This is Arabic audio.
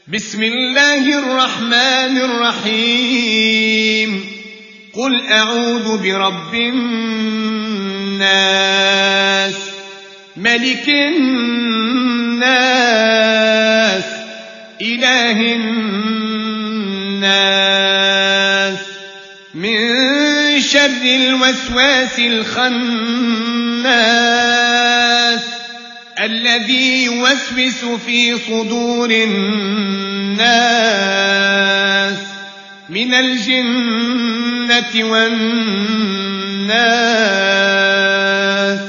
بسم الله الرحمن الرحيم. قل أعوذ برب الناس، ملك الناس، إله الناس، من شر الوسواس الخناس الذي يوسوس في صدور الناس من الجنة والناس.